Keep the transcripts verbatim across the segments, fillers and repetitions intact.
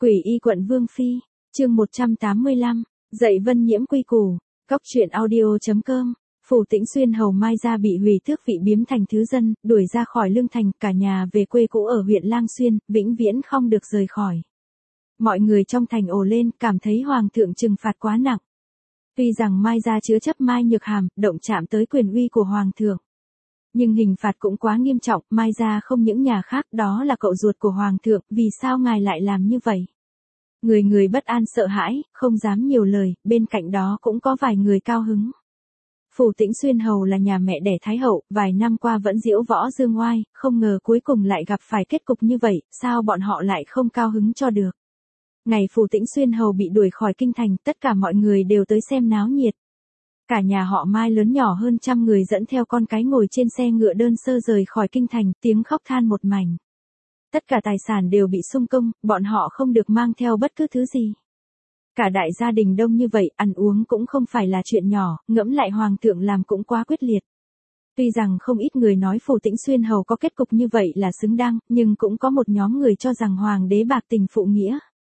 Quỷ y quận Vương Phi, chương một trăm tám mươi lăm, dạy Vân Nhiễm quy củ, cóc truyện audio.com. Phủ Tĩnh Xuyên hầu Mai gia bị hủy tước vị biếm thành thứ dân, đuổi ra khỏi lương thành, cả nhà về quê cũ ở huyện Lang Xuyên, vĩnh viễn không được rời khỏi. Mọi người trong thành ồ lên, cảm thấy hoàng thượng trừng phạt quá nặng. Tuy rằng Mai gia chứa chấp Mai Nhược Hàm, động chạm tới quyền uy của hoàng thượng, nhưng hình phạt cũng quá nghiêm trọng. Mai gia không những nhà khác, đó là cậu ruột của hoàng thượng, vì sao ngài lại làm như vậy? Người người bất an sợ hãi, không dám nhiều lời, bên cạnh đó cũng có vài người cao hứng. Phủ Tĩnh Xuyên hầu là nhà mẹ đẻ Thái hậu, vài năm qua vẫn diễu võ dương oai, không ngờ cuối cùng lại gặp phải kết cục như vậy, sao bọn họ lại không cao hứng cho được? Ngày Phủ Tĩnh Xuyên hầu bị đuổi khỏi kinh thành, tất cả mọi người đều tới xem náo nhiệt. Cả nhà họ Mai lớn nhỏ hơn trăm người dẫn theo con cái ngồi trên xe ngựa đơn sơ rời khỏi kinh thành, tiếng khóc than một mảnh. Tất cả tài sản đều bị xung công, bọn họ không được mang theo bất cứ thứ gì. Cả đại gia đình đông như vậy, ăn uống cũng không phải là chuyện nhỏ, ngẫm lại hoàng thượng làm cũng quá quyết liệt. Tuy rằng không ít người nói Phủ Tĩnh Xuyên hầu có kết cục như vậy là xứng đáng, nhưng cũng có một nhóm người cho rằng hoàng đế bạc tình phụ nghĩa.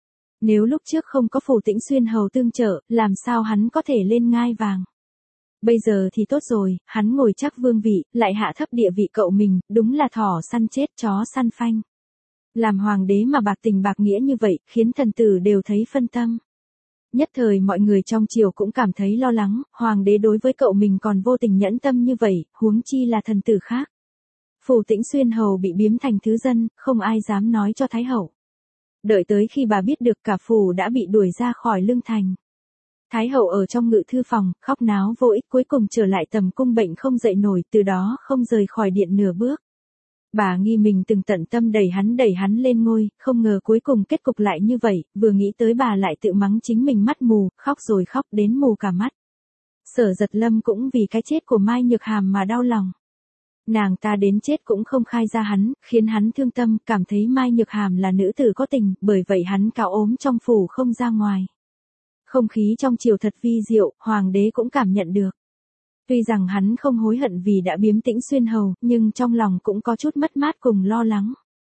Nếu lúc trước không có Phủ Tĩnh Xuyên hầu tương trợ, làm sao hắn có thể lên ngai vàng? Bây giờ thì tốt rồi, hắn ngồi chắc vương vị, lại hạ thấp địa vị cậu mình, đúng là thỏ săn chết chó săn phanh. Làm hoàng đế mà bạc tình bạc nghĩa như vậy, khiến thần tử đều thấy phân tâm. Nhất thời mọi người trong triều cũng cảm thấy lo lắng, hoàng đế đối với cậu mình còn vô tình nhẫn tâm như vậy, huống chi là thần tử khác. Phủ Tĩnh Xuyên hầu bị biếm thành thứ dân, không ai dám nói cho Thái hậu. Đợi tới khi bà biết được cả phủ đã bị đuổi ra khỏi lương thành. Thái hậu ở trong ngự thư phòng, khóc náo vô ích, cuối cùng trở lại tầm cung bệnh không dậy nổi, từ đó không rời khỏi điện nửa bước. Bà nghi mình từng tận tâm đẩy hắn đẩy hắn lên ngôi, không ngờ cuối cùng kết cục lại như vậy, vừa nghĩ tới bà lại tự mắng chính mình mắt mù, khóc rồi khóc đến mù cả mắt. Sở Giật Lâm cũng vì cái chết của Mai Nhược Hàm mà đau lòng. Nàng ta đến chết cũng không khai ra hắn, khiến hắn thương tâm, cảm thấy Mai Nhược Hàm là nữ tử có tình, bởi vậy hắn cao ốm trong phủ không ra ngoài. Không khí trong triều thật vi diệu, hoàng đế cũng cảm nhận được. Tuy rằng hắn không hối hận vì đã biếm Tĩnh Xuyên hầu, nhưng trong lòng cũng có chút mất mát cùng lo lắng.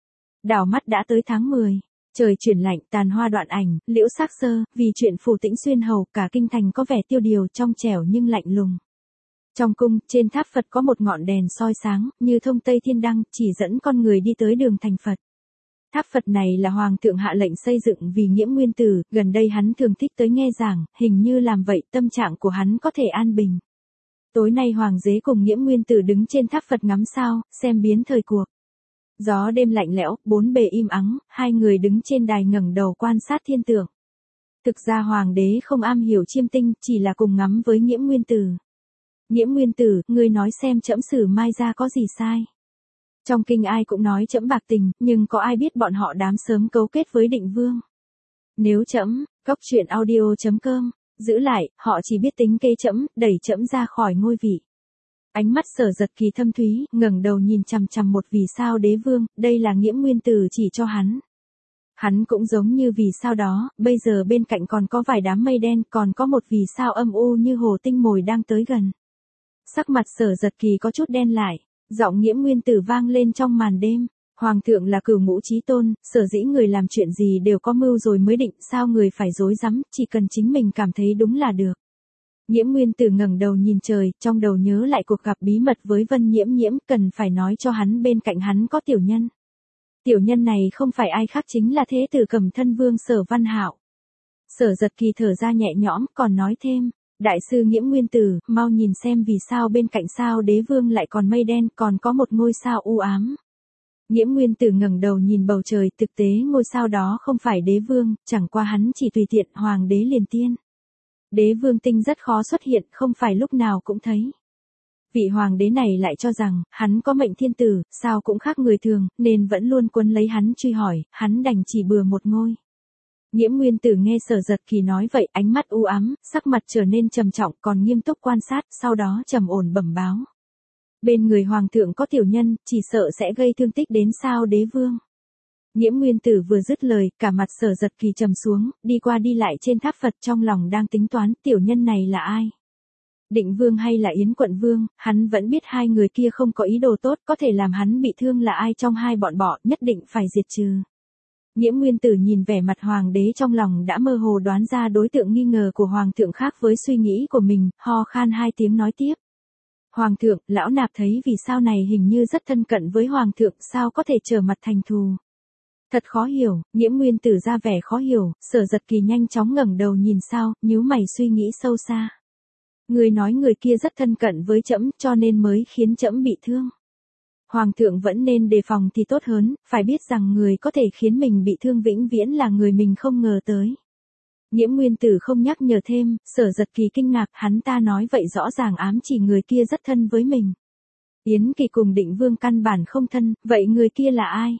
Đảo mắt đã tới tháng mười, trời chuyển lạnh, tàn hoa đoạn ảnh, liễu sắc sơ, vì chuyện Phủ Tĩnh Xuyên hầu, cả kinh thành có vẻ tiêu điều, trong trẻo nhưng lạnh lùng. Trong cung, trên tháp Phật có một ngọn đèn soi sáng, như thông tây thiên đăng, chỉ dẫn con người đi tới đường thành Phật. Tháp Phật này là hoàng thượng hạ lệnh xây dựng vì Nghiễm Nguyên Tử, gần đây hắn thường thích tới nghe giảng, hình như làm vậy tâm trạng của hắn có thể an bình. Tối nay hoàng đế cùng Nghiễm Nguyên Tử đứng trên tháp Phật ngắm sao, xem biến thời cuộc. Gió đêm lạnh lẽo, bốn bề im ắng, hai người đứng trên đài ngẩng đầu quan sát thiên tượng. Thực ra hoàng đế không am hiểu chiêm tinh, chỉ là cùng ngắm với Nghiễm Nguyên Tử. Nghiễm Nguyên Tử, ngươi nói xem trẫm xử Mai gia có gì sai? Trong kinh ai cũng nói trẫm bạc tình, nhưng có ai biết bọn họ đám sớm cấu kết với Định Vương? Nếu trẫm, cóc truyện audio.com, giữ lại, họ chỉ biết tính kế trẫm, đẩy trẫm ra khỏi ngôi vị. Ánh mắt Sở Giật Kỳ thâm thúy, ngẩng đầu nhìn chằm chằm một vì sao đế vương, đây là Nghiễm Nguyên Tử chỉ cho hắn. Hắn cũng giống như vì sao đó, bây giờ bên cạnh còn có vài đám mây đen, còn có một vì sao âm u như hồ tinh mồi đang tới gần. Sắc mặt Sở Giật Kỳ có chút đen lại, giọng Nghiễm Nguyên Tử vang lên trong màn đêm. Hoàng thượng là cửu ngũ chí tôn, sở dĩ người làm chuyện gì đều có mưu rồi mới định, sao người phải dối rắm, chỉ cần chính mình cảm thấy đúng là được. Nghiễm Nguyên Tử ngẩng đầu nhìn trời, trong đầu nhớ lại cuộc gặp bí mật với Vân Nhiễm Nhiễm, cần phải nói cho hắn bên cạnh hắn có tiểu nhân. Tiểu nhân này không phải ai khác chính là Thế tử Cẩm Thân Vương Sở Văn Hạo. Sở Giật Kỳ thở ra nhẹ nhõm, còn nói thêm, đại sư Nghiễm Nguyên Tử, mau nhìn xem vì sao bên cạnh sao đế vương lại còn mây đen, còn có một ngôi sao u ám. Nghiễm Nguyên Tử ngẩng đầu nhìn bầu trời, thực tế ngôi sao đó không phải đế vương, chẳng qua hắn chỉ tùy tiện hoàng đế liền tiên. Đế vương tinh rất khó xuất hiện, không phải lúc nào cũng thấy. Vị hoàng đế này lại cho rằng, hắn có mệnh thiên tử, sao cũng khác người thường, nên vẫn luôn quấn lấy hắn truy hỏi, hắn đành chỉ bừa một ngôi. Nghiễm Nguyên Tử nghe Sở Giật Kỳ nói vậy, ánh mắt u ám, sắc mặt trở nên trầm trọng, còn nghiêm túc quan sát, sau đó trầm ổn bẩm báo. Bên người hoàng thượng có tiểu nhân, chỉ sợ sẽ gây thương tích đến sao đế vương. Nghiễm Nguyên Tử vừa dứt lời, cả mặt Sở Giật Kỳ trầm xuống, đi qua đi lại trên tháp Phật, trong lòng đang tính toán, tiểu nhân này là ai? Định Vương hay là Yến Quận Vương, hắn vẫn biết hai người kia không có ý đồ tốt, có thể làm hắn bị thương là ai trong hai bọn họ, nhất định phải diệt trừ. Nhiễm Nguyên Tử nhìn vẻ mặt hoàng đế trong lòng đã mơ hồ đoán ra đối tượng nghi ngờ của hoàng thượng khác với suy nghĩ của mình, ho khan hai tiếng nói tiếp. Hoàng thượng, lão nạp thấy vì sao này hình như rất thân cận với hoàng thượng, sao có thể trở mặt thành thù. Thật khó hiểu, Nhiễm Nguyên Tử ra vẻ khó hiểu, Sở Giật Kỳ nhanh chóng ngẩng đầu nhìn sao, nhíu mày suy nghĩ sâu xa. Người nói người kia rất thân cận với trẫm cho nên mới khiến trẫm bị thương. Hoàng thượng vẫn nên đề phòng thì tốt hơn, phải biết rằng người có thể khiến mình bị thương vĩnh viễn là người mình không ngờ tới. Nhiễm Nguyên Tử không nhắc nhở thêm, Sở Giật Kỳ kinh ngạc, hắn ta nói vậy rõ ràng ám chỉ người kia rất thân với mình. Yến Kỳ cùng Định Vương căn bản không thân, vậy người kia là ai?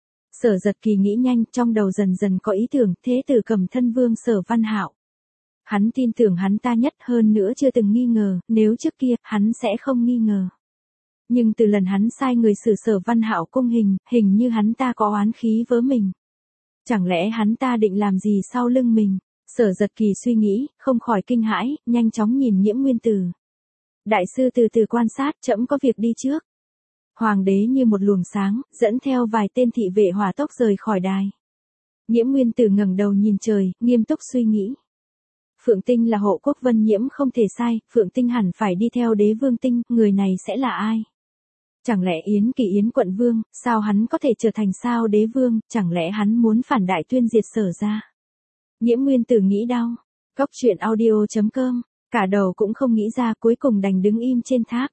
Sở Giật Kỳ nghĩ nhanh, trong đầu dần dần có ý tưởng, thế tử Cầm Thân Vương Sở Văn Hạo. Hắn tin tưởng hắn ta nhất, hơn nữa chưa từng nghi ngờ, nếu trước kia, hắn sẽ không nghi ngờ. Nhưng từ lần hắn sai người xử Sở Văn Hạo cung hình, hình như hắn ta có oán khí với mình. Chẳng lẽ hắn ta định làm gì sau lưng mình? Sở Giật Kỳ suy nghĩ, không khỏi kinh hãi, nhanh chóng nhìn Nhiễm Nguyên Tử. Đại sư từ từ quan sát, trẫm có việc đi trước. Hoàng đế như một luồng sáng, dẫn theo vài tên thị vệ hỏa tốc rời khỏi đài. Nhiễm Nguyên Tử ngẩng đầu nhìn trời, nghiêm túc suy nghĩ. Phượng Tinh là hộ quốc Vân Nhiễm không thể sai, Phượng Tinh hẳn phải đi theo Đế Vương Tinh, người này sẽ là ai? Chẳng lẽ Yến Kỳ Yến quận vương, sao hắn có thể trở thành sao đế vương, chẳng lẽ hắn muốn phản đại tuyên diệt Sở ra? Nhiễm Nguyên Tử nghĩ đau. Cốc truyện audio chấm com, cả đầu cũng không nghĩ ra, cuối cùng đành đứng im trên tháp.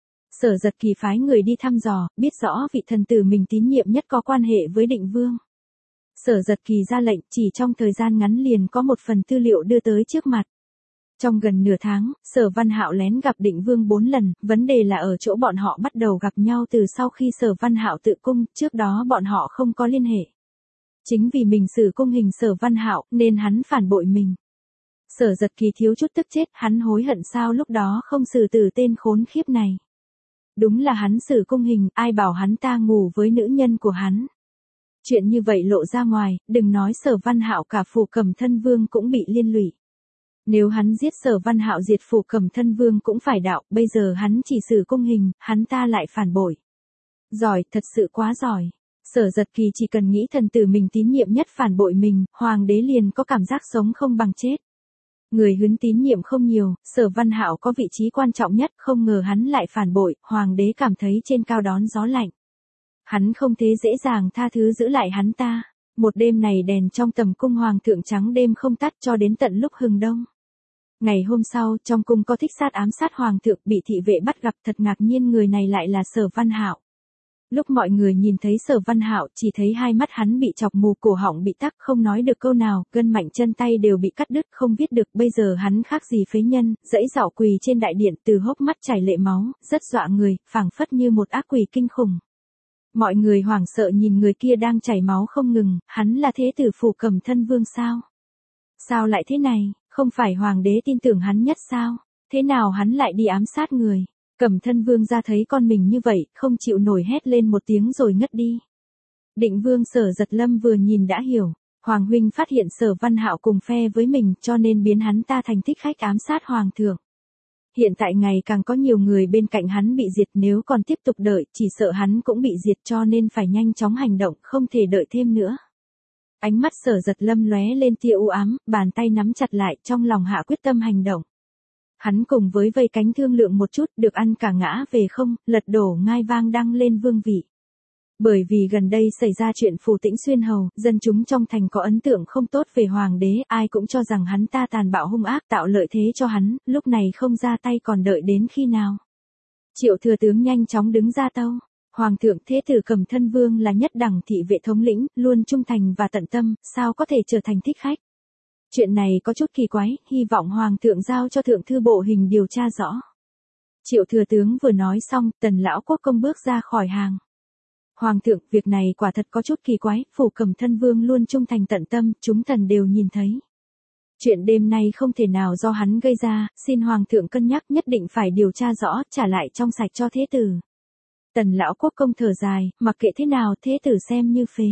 Sở Giật Kỳ phái người đi thăm dò, biết rõ vị thần tử mình tín nhiệm nhất có quan hệ với Định Vương. Sở Giật Kỳ ra lệnh, chỉ trong thời gian ngắn liền có một phần tư liệu đưa tới trước mặt. Trong gần nửa tháng, Sở Văn Hạo lén gặp Định Vương bốn lần, vấn đề là ở chỗ bọn họ bắt đầu gặp nhau từ sau khi Sở Văn Hạo tự cung, trước đó bọn họ không có liên hệ. Chính vì mình xử cung hình Sở Văn Hạo, nên hắn phản bội mình. Sở Giật Kỳ thiếu chút tức chết, hắn hối hận sao lúc đó không xử tử tên khốn khiếp này. Đúng là hắn xử cung hình, ai bảo hắn ta ngủ với nữ nhân của hắn. Chuyện như vậy lộ ra ngoài, đừng nói Sở Văn Hạo, cả phủ Cầm Thân Vương cũng bị liên lụy. Nếu hắn giết Sở Văn Hạo diệt phủ Cầm Thân Vương cũng phải đạo, bây giờ hắn chỉ xử cung hình, hắn ta lại phản bội. Giỏi, thật sự quá giỏi. Sở Giật Kỳ chỉ cần nghĩ thần tử mình tín nhiệm nhất phản bội mình, hoàng đế liền có cảm giác sống không bằng chết. Người hứng tín nhiệm không nhiều, Sở Văn Hạo có vị trí quan trọng nhất, không ngờ hắn lại phản bội, hoàng đế cảm thấy trên cao đón gió lạnh. Hắn không thế dễ dàng tha thứ giữ lại hắn ta. Một đêm này đèn trong tầm cung hoàng thượng trắng đêm không tắt cho đến tận lúc hừng đông. Ngày hôm sau, trong cung có thích sát ám sát hoàng thượng, bị thị vệ bắt gặp, thật ngạc nhiên người này lại là Sở Văn Hạo. Lúc mọi người nhìn thấy Sở Văn Hạo, chỉ thấy hai mắt hắn bị chọc mù, cổ họng bị tắc, không nói được câu nào, gân mạnh chân tay đều bị cắt đứt, không viết được, bây giờ hắn khác gì phế nhân, dãy dạo quỳ trên đại điện, từ hốc mắt chảy lệ máu, rất dọa người, phảng phất như một ác quỷ kinh khủng. Mọi người hoảng sợ nhìn người kia đang chảy máu không ngừng, hắn là thế tử phủ Cầm Thân Vương sao? Sao lại thế này, không phải hoàng đế tin tưởng hắn nhất sao? Thế nào hắn lại đi ám sát người? Cầm Thân Vương ra thấy con mình như vậy, không chịu nổi hét lên một tiếng rồi ngất đi. Định Vương Sở Giật Lâm vừa nhìn đã hiểu, Hoàng huynh phát hiện Sở Văn Hạo cùng phe với mình cho nên biến hắn ta thành thích khách ám sát hoàng thượng. Hiện tại ngày càng có nhiều người bên cạnh hắn bị diệt, nếu còn tiếp tục đợi, chỉ sợ hắn cũng bị diệt, cho nên phải nhanh chóng hành động, không thể đợi thêm nữa. Ánh mắt Sở Giật Lâm lóe lên tia u ám, bàn tay nắm chặt lại, trong lòng hạ quyết tâm hành động. Hắn cùng với vây cánh thương lượng một chút, được ăn cả ngã về không, lật đổ ngai vang đăng lên vương vị. Bởi vì gần đây xảy ra chuyện Phù Tĩnh Xuyên hầu, dân chúng trong thành có ấn tượng không tốt về hoàng đế, ai cũng cho rằng hắn ta tàn bạo hung ác, tạo lợi thế cho hắn, lúc này không ra tay còn đợi đến khi nào. Triệu thừa tướng nhanh chóng đứng ra tâu. Hoàng thượng thế tử Cầm Thân Vương là nhất đẳng thị vệ thống lĩnh, luôn trung thành và tận tâm, sao có thể trở thành thích khách. Chuyện này có chút kỳ quái, hy vọng hoàng thượng giao cho thượng thư bộ hình điều tra rõ. Triệu thừa tướng vừa nói xong, Tần lão quốc công bước ra khỏi hàng. Hoàng thượng, việc này quả thật có chút kỳ quái, phủ Cầm Thân Vương luôn trung thành tận tâm, chúng thần đều nhìn thấy. Chuyện đêm nay không thể nào do hắn gây ra, xin hoàng thượng cân nhắc, nhất định phải điều tra rõ, trả lại trong sạch cho thế tử. Tần lão quốc công thở dài, mặc kệ thế nào thế tử xem như phế.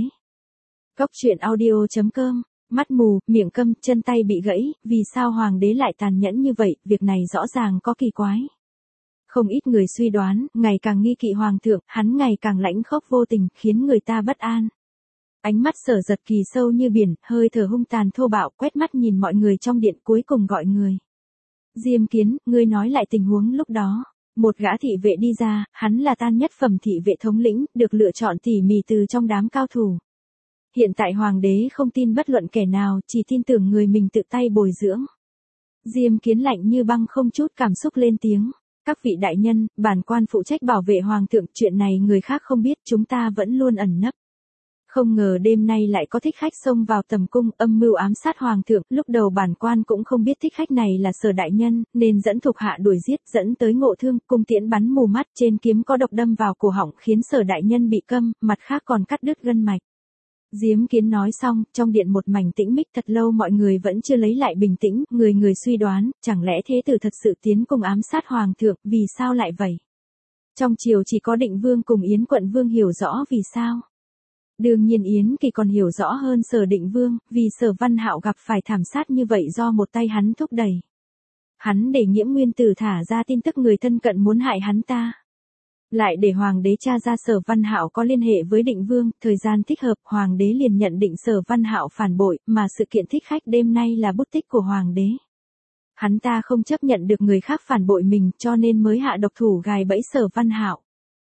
Cốc truyện audio chấm com, mắt mù, miệng câm, chân tay bị gãy, vì sao hoàng đế lại tàn nhẫn như vậy, việc này rõ ràng có kỳ quái. Không ít người suy đoán, ngày càng nghi kỵ hoàng thượng, hắn ngày càng lãnh khốc vô tình, khiến người ta bất an. Ánh mắt Sở Giật Kỳ sâu như biển, hơi thở hung tàn thô bạo, quét mắt nhìn mọi người trong điện, cuối cùng gọi người. Diêm Kiến, ngươi nói lại tình huống lúc đó. Một gã thị vệ đi ra, hắn là tan nhất phẩm thị vệ thống lĩnh, được lựa chọn tỉ mỉ từ trong đám cao thủ. Hiện tại hoàng đế không tin bất luận kẻ nào, chỉ tin tưởng người mình tự tay bồi dưỡng. Diêm Kiến lạnh như băng không chút cảm xúc lên tiếng. Các vị đại nhân, bản quan phụ trách bảo vệ hoàng thượng, chuyện này người khác không biết, chúng ta vẫn luôn ẩn nấp. Không ngờ đêm nay lại có thích khách xông vào tầm cung, âm mưu ám sát hoàng thượng, lúc đầu bản quan cũng không biết thích khách này là Sở đại nhân, nên dẫn thuộc hạ đuổi giết, dẫn tới ngộ thương, cung tiễn bắn mù mắt, trên kiếm có độc đâm vào cổ họng, khiến Sở đại nhân bị câm, mặt khác còn cắt đứt gân mạch. Diếm Kiến nói xong, trong điện một mảnh tĩnh mịch, thật lâu mọi người vẫn chưa lấy lại bình tĩnh, người người suy đoán, chẳng lẽ thế tử thật sự tiến cung ám sát hoàng thượng, vì sao lại vậy? Trong triều chỉ có Định Vương cùng Yến Quận Vương hiểu rõ vì sao. Đương nhiên Yến Kỳ còn hiểu rõ hơn Sở Định Vương, vì Sở Văn Hạo gặp phải thảm sát như vậy do một tay hắn thúc đẩy. Hắn để Nghiễm Nguyên Tử thả ra tin tức người thân cận muốn hại hắn ta. Lại để hoàng đế tra ra Sở Văn Hạo có liên hệ với Định Vương, thời gian thích hợp, hoàng đế liền nhận định Sở Văn Hạo phản bội, mà sự kiện thích khách đêm nay là bút tích của hoàng đế. Hắn ta không chấp nhận được người khác phản bội mình, cho nên mới hạ độc thủ gài bẫy Sở Văn Hạo.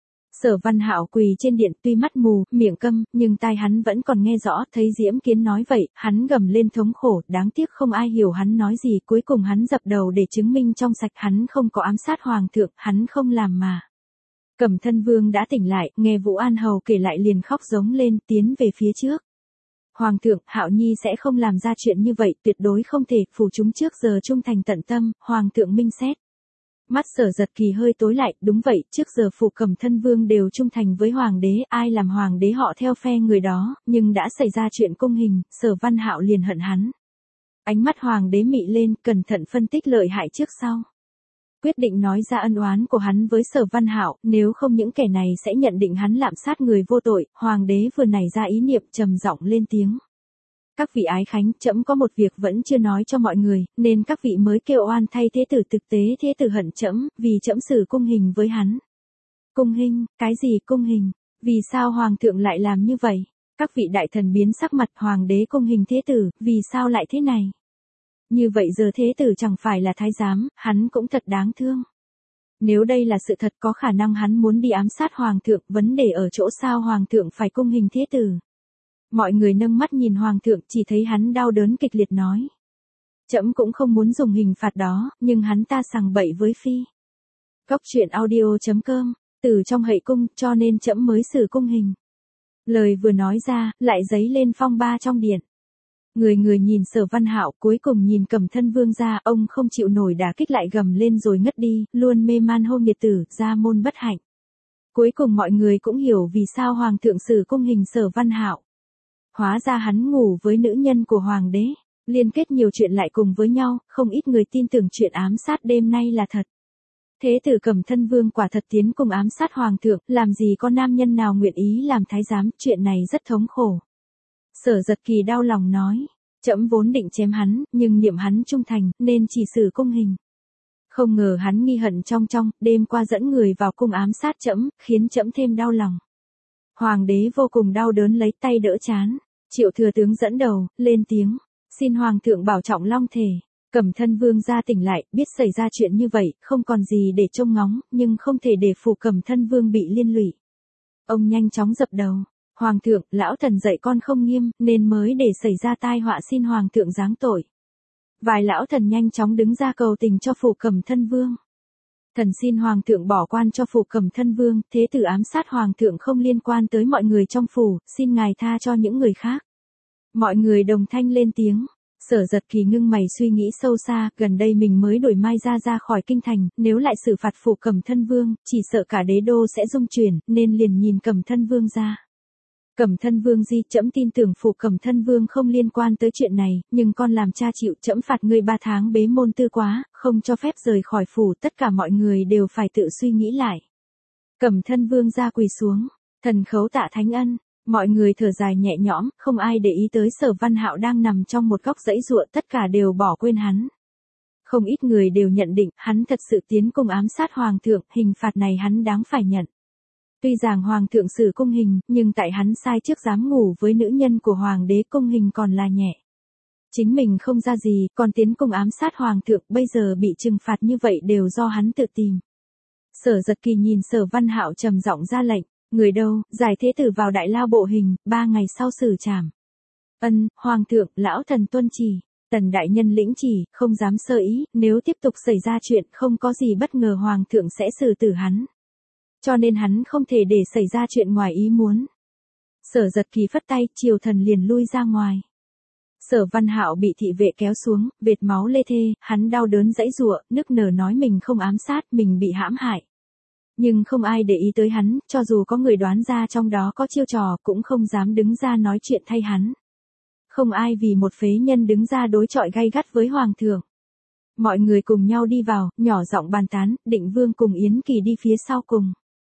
Sở Văn Hạo quỳ trên điện, tuy mắt mù, miệng câm, nhưng tai hắn vẫn còn nghe rõ, thấy Diễm Kiến nói vậy, hắn gầm lên thống khổ, đáng tiếc không ai hiểu hắn nói gì, cuối cùng hắn dập đầu để chứng minh trong sạch, hắn không có ám sát hoàng thượng, hắn không làm mà. Cẩm Thân Vương đã tỉnh lại, nghe Vũ An Hầu kể lại liền khóc giống lên, tiến về phía trước. Hoàng thượng, Hạo Nhi sẽ không làm ra chuyện như vậy, tuyệt đối không thể, phủ chúng trước giờ trung thành tận tâm, hoàng thượng minh xét. Mắt Sở Giật Kỳ hơi tối lại, đúng vậy, trước giờ phủ Cẩm Thân Vương đều trung thành với hoàng đế, ai làm hoàng đế họ theo phe người đó, nhưng đã xảy ra chuyện cung hình, Sở Văn Hạo liền hận hắn. Ánh mắt hoàng đế mị lên, cẩn thận phân tích lợi hại trước sau. Quyết định nói ra ân oán của hắn với Sở Văn Hạo, nếu không những kẻ này sẽ nhận định hắn lạm sát người vô tội, hoàng đế vừa nảy ra ý niệm trầm giọng lên tiếng. Các vị ái khánh, trẫm có một việc vẫn chưa nói cho mọi người, nên các vị mới kêu oan thay thế tử, thực tế thế tử hận trẫm, vì trẫm xử cung hình với hắn. Cung hình, cái gì cung hình? Vì sao hoàng thượng lại làm như vậy? Các vị đại thần biến sắc mặt, hoàng đế cung hình thế tử, vì sao lại thế này? Như vậy giờ thế tử chẳng phải là thái giám, hắn cũng thật đáng thương. Nếu đây là sự thật có khả năng hắn muốn đi ám sát hoàng thượng, vấn đề ở chỗ sao hoàng thượng phải cung hình thế tử. Mọi người nâng mắt nhìn hoàng thượng, chỉ thấy hắn đau đớn kịch liệt nói. Trẫm cũng không muốn dùng hình phạt đó, nhưng hắn ta sằng bậy với phi. Góc truyện audio chấm com, từ trong hậu cung, cho nên trẫm mới xử cung hình. Lời vừa nói ra, lại dấy lên phong ba trong điện. Người người nhìn Sở Văn Hạo, cuối cùng nhìn Cẩm Thân Vương ra, ông không chịu nổi đả kích lại gầm lên rồi ngất đi, luôn mê man hôn nghiệt tử, gia môn bất hạnh. Cuối cùng mọi người cũng hiểu vì sao hoàng thượng xử cung hình Sở Văn Hạo. Hóa ra hắn ngủ với nữ nhân của hoàng đế, liên kết nhiều chuyện lại cùng với nhau, không ít người tin tưởng chuyện ám sát đêm nay là thật. Thế tử Cẩm Thân Vương quả thật tiến cùng ám sát hoàng thượng, làm gì có nam nhân nào nguyện ý làm thái giám, chuyện này rất thống khổ. Sở Giật Kỳ đau lòng nói, trẫm vốn định chém hắn, nhưng niệm hắn trung thành, nên chỉ xử cung hình. Không ngờ hắn nghi hận trong trong, đêm qua dẫn người vào cung ám sát trẫm, khiến trẫm thêm đau lòng. Hoàng đế vô cùng đau đớn lấy tay đỡ trán, Triệu thừa tướng dẫn đầu, lên tiếng, xin hoàng thượng bảo trọng long thể. Cẩm Thân Vương ra tỉnh lại, biết xảy ra chuyện như vậy, không còn gì để trông ngóng, nhưng không thể để phủ Cẩm Thân Vương bị liên lụy. Ông nhanh chóng dập đầu. Hoàng thượng, lão thần dạy con không nghiêm, nên mới để xảy ra tai họa, xin hoàng thượng giáng tội. Vài lão thần nhanh chóng đứng ra cầu tình cho phủ Cẩm Thân Vương. Thần xin hoàng thượng bỏ quan cho phủ Cẩm Thân Vương, thế tử ám sát hoàng thượng không liên quan tới mọi người trong phủ, xin ngài tha cho những người khác. Mọi người đồng thanh lên tiếng. Sở Giật Kỳ ngưng mày suy nghĩ sâu xa, gần đây mình mới đuổi Mai ra ra khỏi kinh thành, nếu lại xử phạt phủ Cẩm Thân Vương, chỉ sợ cả đế đô sẽ rung chuyển, nên liền nhìn Cẩm Thân Vương ra. Cẩm Thân Vương di, trẫm tin tưởng phủ Cẩm Thân Vương không liên quan tới chuyện này, nhưng con làm cha chịu, trẫm phạt ngươi ba tháng bế môn tư quá, không cho phép rời khỏi phủ, tất cả mọi người đều phải tự suy nghĩ lại. Cẩm Thân Vương ra quỳ xuống, thần khấu tạ thánh ân, mọi người thở dài nhẹ nhõm, không ai để ý tới Sở Văn Hạo đang nằm trong một góc dãy ruộng, tất cả đều bỏ quên hắn. Không ít người đều nhận định, hắn thật sự tiến cung ám sát hoàng thượng, hình phạt này hắn đáng phải nhận. Tuy rằng hoàng thượng xử cung hình, nhưng tại hắn sai trước dám ngủ với nữ nhân của hoàng đế cung hình còn là nhẹ. Chính mình không ra gì, còn tiến cung ám sát hoàng thượng, bây giờ bị trừng phạt như vậy đều do hắn tự tìm. Sở Giật Kỳ nhìn Sở Văn Hạo trầm giọng ra lệnh, người đâu, giải thế tử vào đại lao bộ hình, ba ngày sau xử trảm. Ân, hoàng thượng, lão thần tuân chỉ. Tần đại nhân lĩnh chỉ, không dám sơ ý, nếu tiếp tục xảy ra chuyện không có gì bất ngờ hoàng thượng sẽ xử tử hắn. Cho nên hắn không thể để xảy ra chuyện ngoài ý muốn. Sở Giật Kỳ phất tay, triều thần liền lui ra ngoài. Sở Văn Hạo bị thị vệ kéo xuống, vệt máu lê thê, hắn đau đớn giãy giụa, nức nở nói mình không ám sát, mình bị hãm hại. Nhưng không ai để ý tới hắn, cho dù có người đoán ra trong đó có chiêu trò, cũng không dám đứng ra nói chuyện thay hắn. Không ai vì một phế nhân đứng ra đối chọi gay gắt với hoàng thượng. Mọi người cùng nhau đi vào, nhỏ giọng bàn tán, Định Vương cùng Yến Kỳ đi phía sau cùng.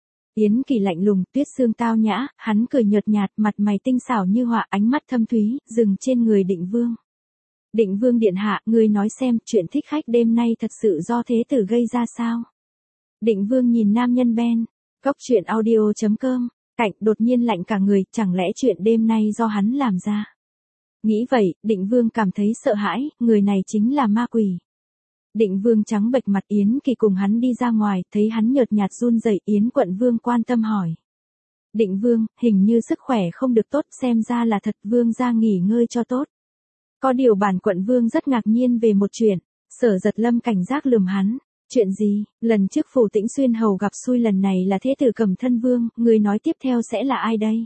Yến Kỳ lạnh lùng, Tuyết Sương tao nhã, hắn cười nhợt nhạt, mặt mày tinh xảo như họa, ánh mắt thâm thúy, dừng trên người Định Vương. Định Vương điện hạ, ngươi nói xem, chuyện thích khách đêm nay thật sự do thế tử gây ra sao? Định Vương nhìn nam nhân Ben, Cốc truyện audio chấm com, cạnh đột nhiên lạnh cả người, chẳng lẽ chuyện đêm nay do hắn làm ra? Nghĩ vậy, Định Vương cảm thấy sợ hãi, người này chính là ma quỷ. Định Vương trắng bệch mặt, Yến Kỳ cùng hắn đi ra ngoài, thấy hắn nhợt nhạt run rẩy, Yến quận vương quan tâm hỏi. Định Vương, hình như sức khỏe không được tốt, xem ra là thật, vương ra nghỉ ngơi cho tốt. Có điều bản quận vương rất ngạc nhiên về một chuyện, Sở Giật Lâm cảnh giác lườm hắn. Chuyện gì, lần trước Phủ Tĩnh Xuyên hầu gặp xui, lần này là thế tử Cẩm Thân Vương, người nói tiếp theo sẽ là ai đây?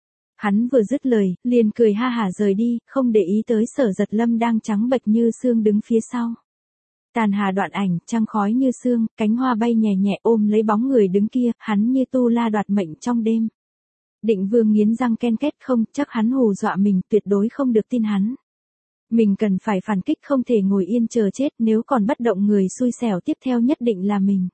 Hắn vừa dứt lời, liền cười ha hả rời đi, không để ý tới Sở Giật Lâm đang trắng bệch như xương đứng phía sau. Tàn hà đoạn ảnh, trăng khói như sương, cánh hoa bay nhẹ nhẹ ôm lấy bóng người đứng kia, hắn như tu la đoạt mệnh trong đêm. Định Vương nghiến răng ken két, không, chắc hắn hù dọa mình, tuyệt đối không được tin hắn. Mình cần phải phản kích, không thể ngồi yên chờ chết, nếu còn bất động người xui xẻo tiếp theo nhất định là mình.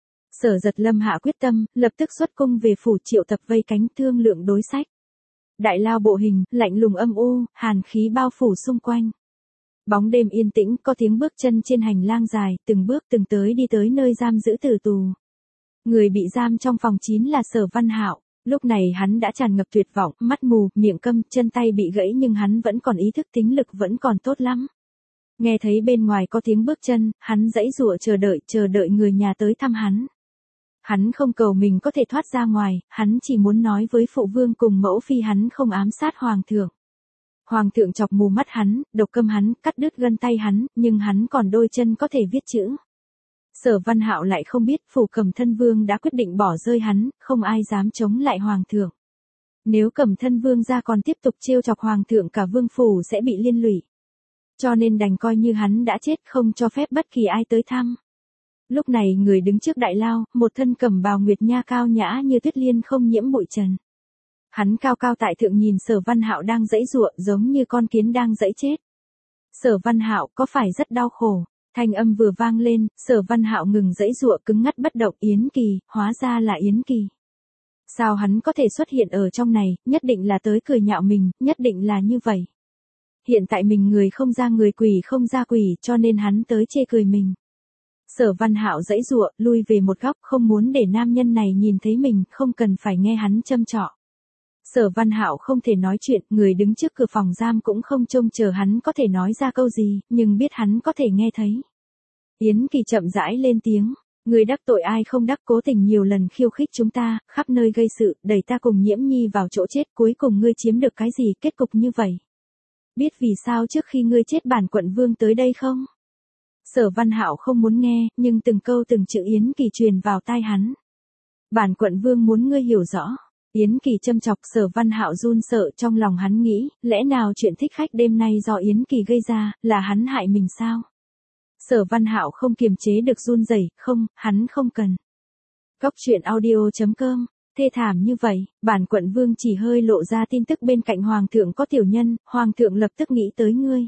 Sở Giật Lâm hạ quyết tâm, lập tức xuất cung về phủ, triệu tập vây cánh thương lượng đối sách. Đại lao bộ hình, lạnh lùng âm u, hàn khí bao phủ xung quanh. Bóng đêm yên tĩnh, có tiếng bước chân trên hành lang dài, từng bước từng tới đi tới nơi giam giữ tử tù. Người bị giam trong phòng chín là Sở Văn Hạo, lúc này hắn đã tràn ngập tuyệt vọng, mắt mù, miệng câm, chân tay bị gãy nhưng hắn vẫn còn ý thức, tính lực vẫn còn tốt lắm. Nghe thấy bên ngoài có tiếng bước chân, hắn giãy giụa chờ đợi, chờ đợi người nhà tới thăm hắn. Hắn không cầu mình có thể thoát ra ngoài, hắn chỉ muốn nói với phụ vương cùng mẫu phi hắn không ám sát hoàng thượng. Hoàng thượng chọc mù mắt hắn, độc câm hắn, cắt đứt gân tay hắn, nhưng hắn còn đôi chân có thể viết chữ. Sở Văn Hạo lại không biết, phủ Cẩm Thân Vương đã quyết định bỏ rơi hắn, không ai dám chống lại hoàng thượng. Nếu Cẩm Thân Vương ra còn tiếp tục trêu chọc hoàng thượng, cả vương phủ sẽ bị liên lụy. Cho nên đành coi như hắn đã chết, không cho phép bất kỳ ai tới thăm. Lúc này người đứng trước đại lao, một thân cẩm bào nguyệt nha cao nhã như tuyết liên không nhiễm bụi trần. Hắn cao cao tại thượng nhìn Sở Văn Hạo đang giãy giụa, giống như con kiến đang giãy chết. Sở Văn Hạo, có phải rất đau khổ? Thanh âm vừa vang lên, Sở Văn Hạo ngừng giãy giụa, cứng ngắt bất động. Yến Kỳ, hóa ra là Yến Kỳ. Sao hắn có thể xuất hiện ở trong này, nhất định là tới cười nhạo mình, nhất định là như vậy. Hiện tại mình người không ra người, quỷ không ra quỷ, cho nên hắn tới chê cười mình. Sở Văn Hạo giãy giụa, lui về một góc, không muốn để nam nhân này nhìn thấy mình, không cần phải nghe hắn châm chọ. Sở Văn Hạo không thể nói chuyện, người đứng trước cửa phòng giam cũng không trông chờ hắn có thể nói ra câu gì, nhưng biết hắn có thể nghe thấy. Yến Kỳ chậm rãi lên tiếng, người đắc tội ai không đắc, cố tình nhiều lần khiêu khích chúng ta, khắp nơi gây sự, đẩy ta cùng Nhiễm Nhi vào chỗ chết, cuối cùng ngươi chiếm được cái gì, kết cục như vậy. Biết vì sao trước khi ngươi chết bản quận vương tới đây không? Sở Văn Hạo không muốn nghe, nhưng từng câu từng chữ Yến Kỳ truyền vào tai hắn. Bản quận vương muốn ngươi hiểu rõ. Yến Kỳ châm chọc. Sở Văn Hạo run sợ, trong lòng hắn nghĩ, lẽ nào chuyện thích khách đêm nay do Yến Kỳ gây ra, là hắn hại mình sao? Sở Văn Hạo không kiềm chế được run rẩy, không, hắn không cần. Cốc truyện audio chấm com, thê thảm như vậy, bản quận vương chỉ hơi lộ ra tin tức bên cạnh hoàng thượng có tiểu nhân, hoàng thượng lập tức nghĩ tới ngươi.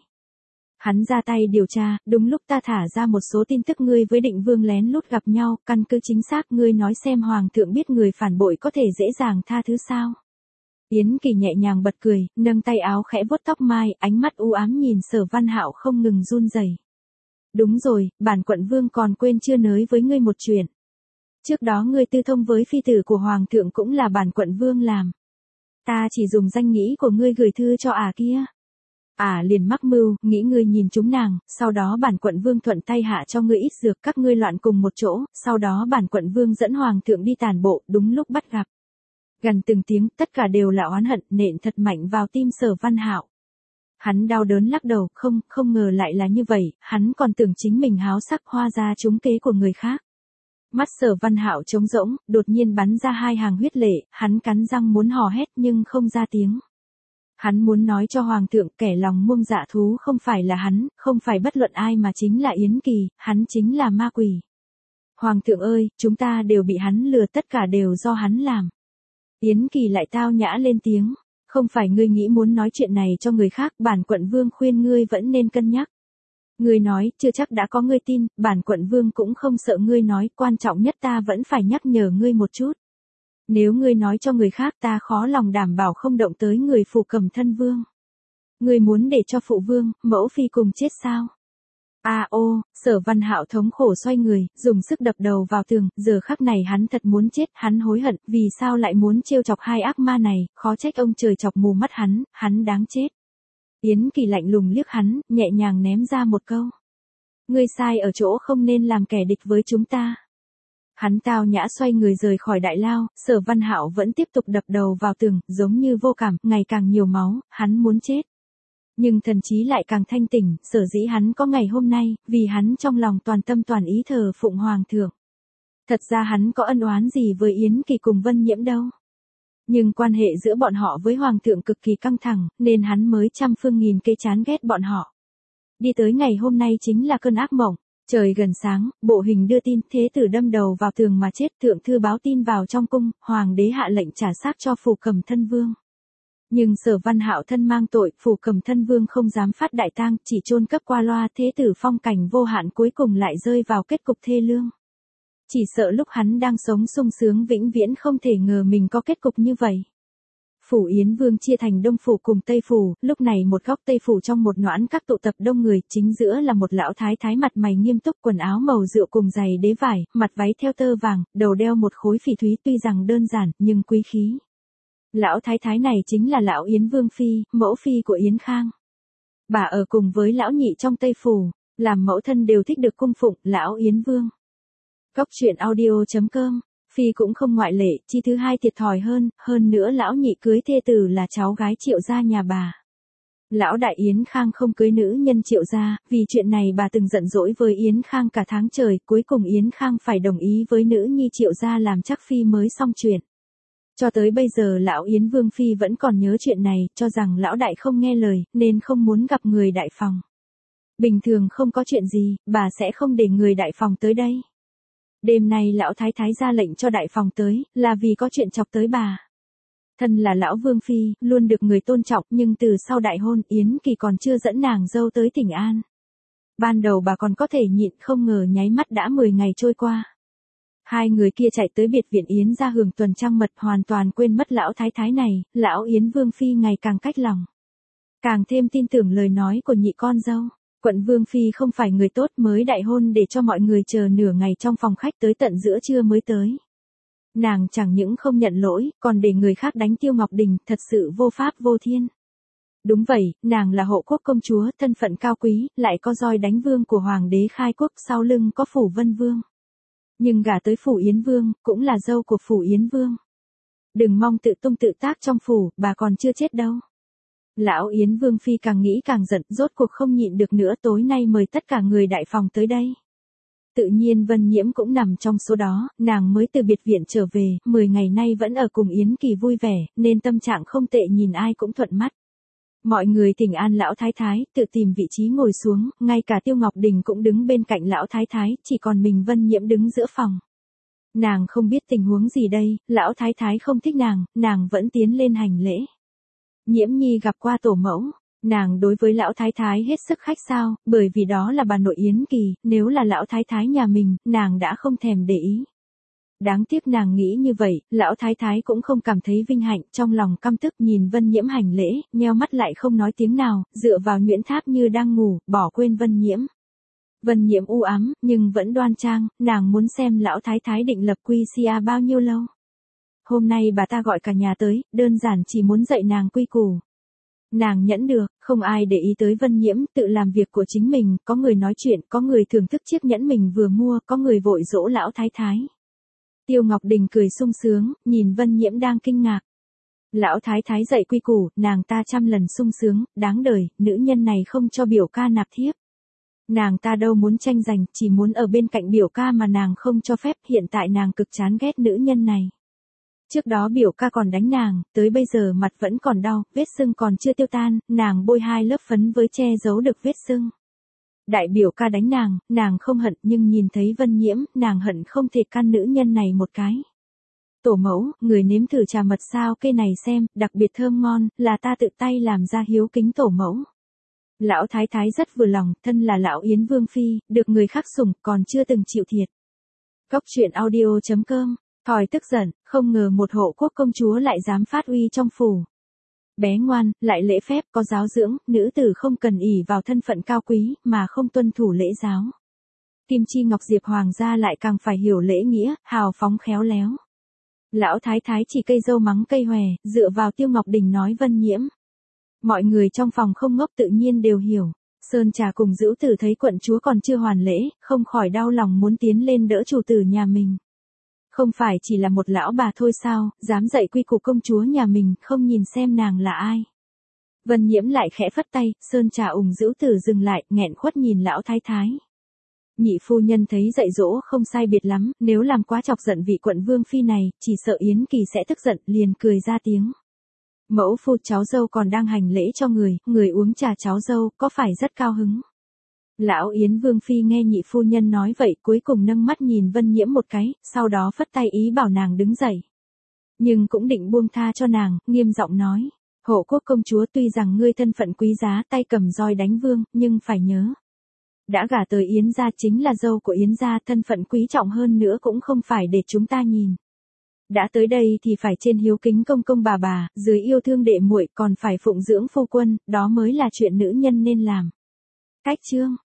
Hắn ra tay điều tra, đúng lúc ta thả ra một số tin tức ngươi với Định Vương lén lút gặp nhau, căn cứ chính xác ngươi nói xem hoàng thượng biết người phản bội có thể dễ dàng tha thứ sao. Yến Kỳ nhẹ nhàng bật cười, nâng tay áo khẽ vuốt tóc mai, ánh mắt u ám nhìn Sở Văn Hạo không ngừng run rẩy. Đúng rồi, bản quận vương còn quên chưa nới với ngươi một chuyện. Trước đó ngươi tư thông với phi tử của hoàng thượng cũng là bản quận vương làm. Ta chỉ dùng danh nghĩa của ngươi gửi thư cho ả kia. Ả liền mắc mưu, nghĩ ngươi nhìn chúng nàng, sau đó bản quận vương thuận tay hạ cho ngươi ít dược, các ngươi loạn cùng một chỗ, sau đó bản quận vương dẫn hoàng thượng đi tàn bộ, đúng lúc bắt gặp. Gần từng tiếng, tất cả đều là oán hận, nện thật mạnh vào tim Sở Văn Hạo. Hắn đau đớn lắc đầu, không, không ngờ lại là như vậy, hắn còn tưởng chính mình háo sắc hoa ra trúng kế của người khác. Mắt Sở Văn Hạo trống rỗng, đột nhiên bắn ra hai hàng huyết lệ, hắn cắn răng muốn hò hét nhưng không ra tiếng. Hắn muốn nói cho hoàng thượng kẻ lòng muông dạ thú không phải là hắn, không phải bất luận ai mà chính là Yến Kỳ, hắn chính là ma quỷ. Hoàng thượng ơi, chúng ta đều bị hắn lừa, tất cả đều do hắn làm. Yến Kỳ lại tao nhã lên tiếng, không phải ngươi nghĩ muốn nói chuyện này cho người khác, bản quận vương khuyên ngươi vẫn nên cân nhắc. Ngươi nói, chưa chắc đã có ngươi tin, bản quận vương cũng không sợ ngươi nói, quan trọng nhất ta vẫn phải nhắc nhở ngươi một chút. Nếu ngươi nói cho người khác ta khó lòng đảm bảo không động tới người Phủ Cẩm Thân vương. Ngươi muốn để cho phụ vương, mẫu phi cùng chết sao? A ô, Sở Văn Hạo thống khổ xoay người, dùng sức đập đầu vào tường, giờ khắc này hắn thật muốn chết, hắn hối hận, vì sao lại muốn trêu chọc hai ác ma này, khó trách ông trời chọc mù mắt hắn, hắn đáng chết. Yến Kỳ lạnh lùng liếc hắn, nhẹ nhàng ném ra một câu. Ngươi sai ở chỗ không nên làm kẻ địch với chúng ta. Hắn tao nhã xoay người rời khỏi đại lao, Sở Văn Hạo vẫn tiếp tục đập đầu vào tường, giống như vô cảm, ngày càng nhiều máu, hắn muốn chết. Nhưng thần trí lại càng thanh tỉnh, sở dĩ hắn có ngày hôm nay, vì hắn trong lòng toàn tâm toàn ý thờ phụng hoàng thượng. Thật ra hắn có ân oán gì với Yến Kỳ cùng Vân Nhiễm đâu. Nhưng quan hệ giữa bọn họ với hoàng thượng cực kỳ căng thẳng, nên hắn mới trăm phương nghìn kế chán ghét bọn họ. Đi tới ngày hôm nay chính là cơn ác mộng. Trời gần sáng, bộ hình đưa tin, thế tử đâm đầu vào tường mà chết, thượng thư báo tin vào trong cung, hoàng đế hạ lệnh trả xác cho Phủ Cẩm Thân vương. Nhưng Sở Văn Hạo thân mang tội, Phủ Cẩm Thân vương không dám phát đại tang, chỉ chôn cấp qua loa, thế tử phong cảnh vô hạn cuối cùng lại rơi vào kết cục thê lương. Chỉ sợ lúc hắn đang sống sung sướng vĩnh viễn không thể ngờ mình có kết cục như vậy. Phủ Yến Vương chia thành Đông Phủ cùng Tây Phủ, lúc này một góc Tây Phủ trong một noãn các tụ tập đông người, chính giữa là một lão thái thái mặt mày nghiêm túc, quần áo màu rượu cùng giày đế vải, mặt váy theo tơ vàng, đầu đeo một khối phỉ thúy, tuy rằng đơn giản, nhưng quý khí. Lão thái thái này chính là lão Yến Vương Phi, mẫu phi của Yến Khang. Bà ở cùng với lão nhị trong Tây Phủ, làm mẫu thân đều thích được cung phụng, lão Yến Vương. Cốc truyện audio chấm com. Phi cũng không ngoại lệ, chi thứ hai thiệt thòi hơn, hơn nữa lão nhị cưới thê tử là cháu gái Triệu gia nhà bà. Lão đại Yến Khang không cưới nữ nhân Triệu gia, vì chuyện này bà từng giận dỗi với Yến Khang cả tháng trời, cuối cùng Yến Khang phải đồng ý với nữ nhi Triệu gia làm chắc phi mới xong chuyện. Cho tới bây giờ lão Yến Vương Phi vẫn còn nhớ chuyện này, cho rằng lão đại không nghe lời, nên không muốn gặp người đại phòng. Bình thường không có chuyện gì, bà sẽ không để người đại phòng tới đây. Đêm nay lão thái thái ra lệnh cho đại phòng tới, là vì có chuyện chọc tới bà. Thân là lão Vương Phi, luôn được người tôn trọng, nhưng từ sau đại hôn, Yến Kỳ còn chưa dẫn nàng dâu tới Thịnh An. Ban đầu bà còn có thể nhịn, không ngờ nháy mắt đã mười ngày trôi qua. Hai người kia chạy tới biệt viện Yến ra hưởng tuần trăng mật, hoàn toàn quên mất lão thái thái này, lão Yến Vương Phi ngày càng cách lòng. Càng thêm tin tưởng lời nói của nhị con dâu. Quận Vương Phi không phải người tốt, mới đại hôn để cho mọi người chờ nửa ngày trong phòng khách tới tận giữa trưa mới tới. Nàng chẳng những không nhận lỗi, còn để người khác đánh Tiêu Ngọc Đình, thật sự vô pháp vô thiên. Đúng vậy, nàng là hộ quốc công chúa, thân phận cao quý, lại có roi đánh vương của hoàng đế khai quốc, sau lưng có Phủ Vân Vương. Nhưng gả tới Phủ Yến Vương, cũng là dâu của Phủ Yến Vương. Đừng mong tự tung tự tác trong phủ, bà còn chưa chết đâu. Lão Yến Vương Phi càng nghĩ càng giận, rốt cuộc không nhịn được nữa, tối nay mời tất cả người đại phòng tới đây. Tự nhiên Vân Nhiễm cũng nằm trong số đó, nàng mới từ biệt viện trở về, mười ngày nay vẫn ở cùng Yến Kỳ vui vẻ, nên tâm trạng không tệ, nhìn ai cũng thuận mắt. Mọi người thỉnh an lão thái thái, tự tìm vị trí ngồi xuống, ngay cả Tiêu Ngọc Đình cũng đứng bên cạnh lão thái thái, chỉ còn mình Vân Nhiễm đứng giữa phòng. Nàng không biết tình huống gì đây, lão thái thái không thích nàng, nàng vẫn tiến lên hành lễ. Nhiễm Nhi gặp qua tổ mẫu, nàng đối với lão thái thái hết sức khách sáo, bởi vì đó là bà nội Yến Kỳ, nếu là lão thái thái nhà mình, nàng đã không thèm để ý. Đáng tiếc nàng nghĩ như vậy, lão thái thái cũng không cảm thấy vinh hạnh, trong lòng căm tức nhìn Vân Nhiễm hành lễ, nheo mắt lại không nói tiếng nào, dựa vào nhuyễn tháp như đang ngủ, bỏ quên Vân Nhiễm. Vân Nhiễm u ám, nhưng vẫn đoan trang, nàng muốn xem lão thái thái định lập quy xia bao nhiêu lâu. Hôm nay bà ta gọi cả nhà tới, đơn giản chỉ muốn dạy nàng quy củ. Nàng nhẫn được, không ai để ý tới Vân Nhiễm, tự làm việc của chính mình, có người nói chuyện, có người thưởng thức chiếc nhẫn mình vừa mua, có người vội dỗ lão thái thái. Tiêu Ngọc Đình cười sung sướng, nhìn Vân Nhiễm đang kinh ngạc. Lão thái thái dạy quy củ, nàng ta trăm lần sung sướng, đáng đời, nữ nhân này không cho biểu ca nạp thiếp. Nàng ta đâu muốn tranh giành, chỉ muốn ở bên cạnh biểu ca mà nàng không cho phép, hiện tại nàng cực chán ghét nữ nhân này. Trước đó biểu ca còn đánh nàng, tới bây giờ mặt vẫn còn đau, vết sưng còn chưa tiêu tan, nàng bôi hai lớp phấn với che giấu được vết sưng. Đại biểu ca đánh nàng, nàng không hận, nhưng nhìn thấy Vân Nhiễm, nàng hận không thể căn nữ nhân này một cái. Tổ mẫu, người nếm thử trà mật sao cây này xem, đặc biệt thơm ngon, là ta tự tay làm ra hiếu kính tổ mẫu. Lão thái thái rất vừa lòng, thân là lão Yến Vương Phi, được người khác sủng, còn chưa từng chịu thiệt. Cóc truyện audio chấm com, Thỏi tức giận, không ngờ một hộ quốc công chúa lại dám phát uy trong phủ. Bé ngoan, lại lễ phép, có giáo dưỡng, nữ tử không cần ỷ vào thân phận cao quý, mà không tuân thủ lễ giáo. Kim Chi Ngọc Diệp Hoàng gia lại càng phải hiểu lễ nghĩa, hào phóng khéo léo. Lão thái thái chỉ cây dâu mắng cây hòe, dựa vào Tiêu Ngọc Đình nói Vân Nhiễm. Mọi người trong phòng không ngốc tự nhiên đều hiểu. Sơn Trà cùng Dữu Tử thấy quận chúa còn chưa hoàn lễ, không khỏi đau lòng muốn tiến lên đỡ chủ tử nhà mình. Không phải chỉ là một lão bà thôi sao, dám dạy quy củ công chúa nhà mình, không nhìn xem nàng là ai. Vân Nhiễm lại khẽ phất tay, Sơn Trà ủng Dữu Tử dừng lại, nghẹn khuất nhìn lão thái thái. Nhị phu nhân thấy dạy dỗ không sai biệt lắm, nếu làm quá chọc giận vị quận vương phi này, chỉ sợ Yến Kỳ sẽ tức giận, liền cười ra tiếng. Mẫu phu cháu dâu còn đang hành lễ cho người, người uống trà cháu dâu, có phải rất cao hứng. Lão Yến Vương Phi nghe nhị phu nhân nói vậy, cuối cùng nâng mắt nhìn Vân Nhiễm một cái, sau đó phất tay ý bảo nàng đứng dậy. Nhưng cũng định buông tha cho nàng, nghiêm giọng nói, hộ quốc công chúa tuy rằng ngươi thân phận quý giá tay cầm roi đánh vương, nhưng phải nhớ. Đã gả tới Yến gia chính là dâu của Yến gia, thân phận quý trọng hơn nữa cũng không phải để chúng ta nhìn. Đã tới đây thì phải trên hiếu kính công công bà bà, dưới yêu thương đệ muội, còn phải phụng dưỡng phu quân, đó mới là chuyện nữ nhân nên làm. Cách chương